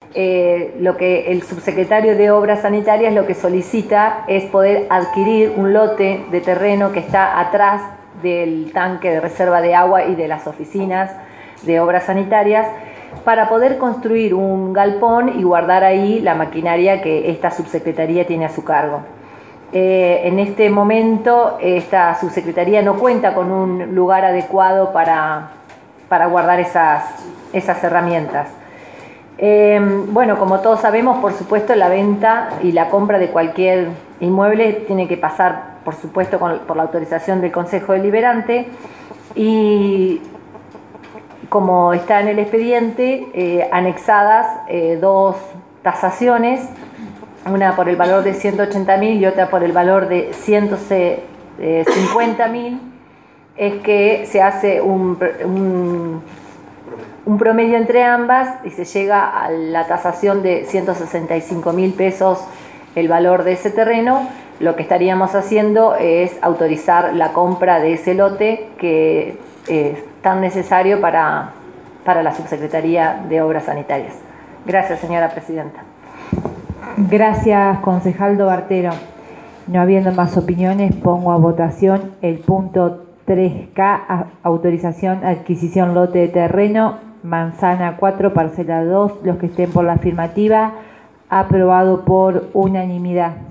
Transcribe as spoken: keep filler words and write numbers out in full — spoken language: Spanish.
eh, lo que el subsecretario de Obras Sanitarias lo que solicita es poder adquirir un lote de terreno que está atrás del tanque de reserva de agua y de las oficinas de Obras Sanitarias, para poder construir un galpón y guardar ahí la maquinaria que esta subsecretaría tiene a su cargo. Eh, en este momento esta subsecretaría no cuenta con un lugar adecuado para, para guardar esas, esas herramientas. Eh, bueno, como todos sabemos, por supuesto, la venta y la compra de cualquier inmueble tiene que pasar, por supuesto, con, por la autorización del Consejo Deliberante, y como está en el expediente, eh, anexadas eh, dos tasaciones, una por el valor de ciento ochenta mil y otra por el valor de ciento cincuenta mil, es que se hace un, un, un promedio entre ambas y se llega a la tasación de ciento sesenta y cinco mil pesos el valor de ese terreno. Lo que estaríamos haciendo es autorizar la compra de ese lote que es tan necesario para, para la Subsecretaría de Obras Sanitarias. Gracias, señora presidenta. Gracias, concejal Dobartero. No habiendo más opiniones, pongo a votación el punto tres K, autorización, adquisición, lote de terreno, manzana cuatro, parcela dos. Los que estén por la afirmativa, aprobado por unanimidad.